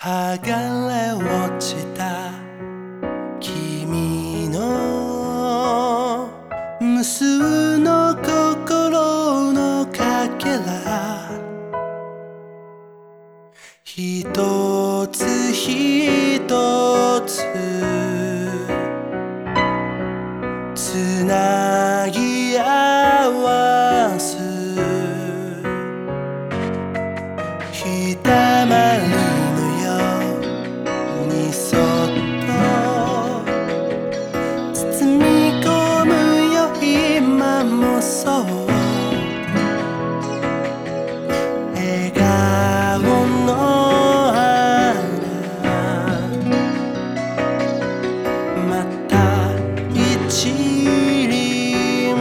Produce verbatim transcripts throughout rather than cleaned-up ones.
剥がれ落ちた君の無数の心のかけら、一つ一つつなぎ合わすひだまりのようにそっと包み込むよ今もそう笑顔の花また一輪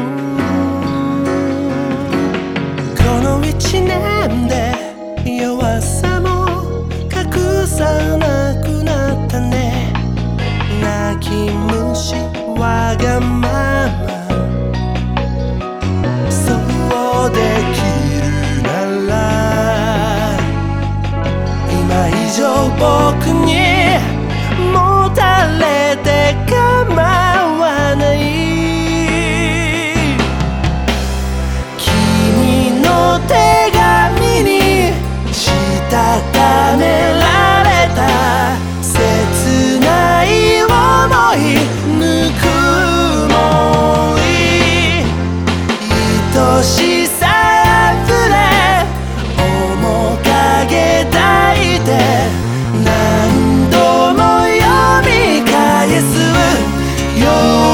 この一年で弱さも隠さなくなったね泣き虫わがままそうできるなら今以上僕にもたれて構わない君の手紙にしたためられた切ない想いぬくもり愛しさあふれ面影抱いて何度も読み返すよ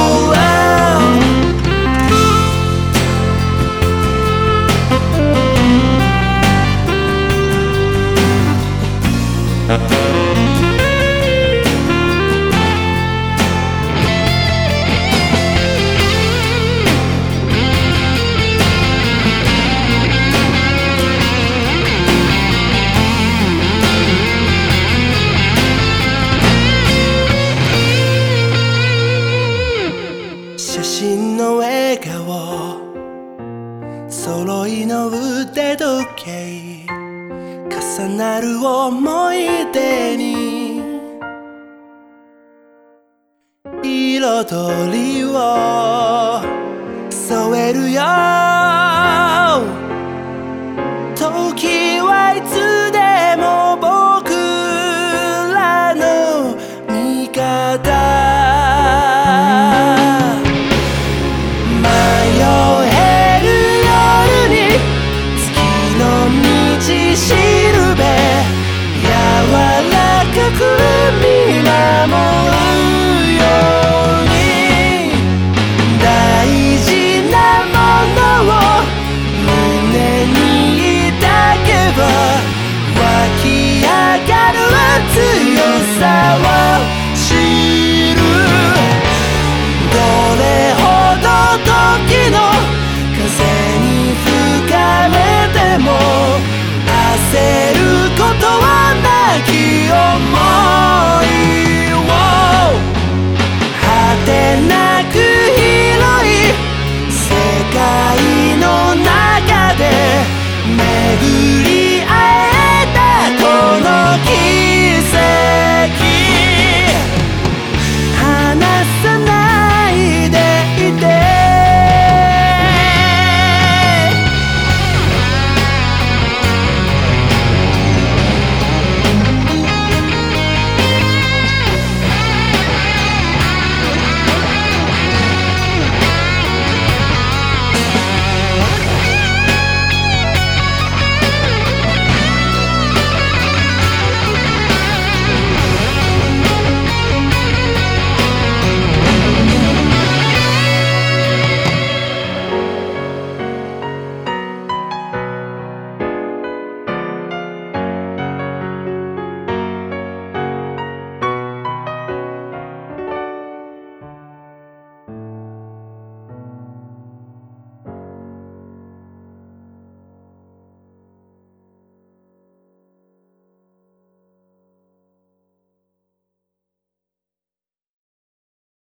写真の笑顔揃いの腕時計重なる思い出に彩りを添えるよ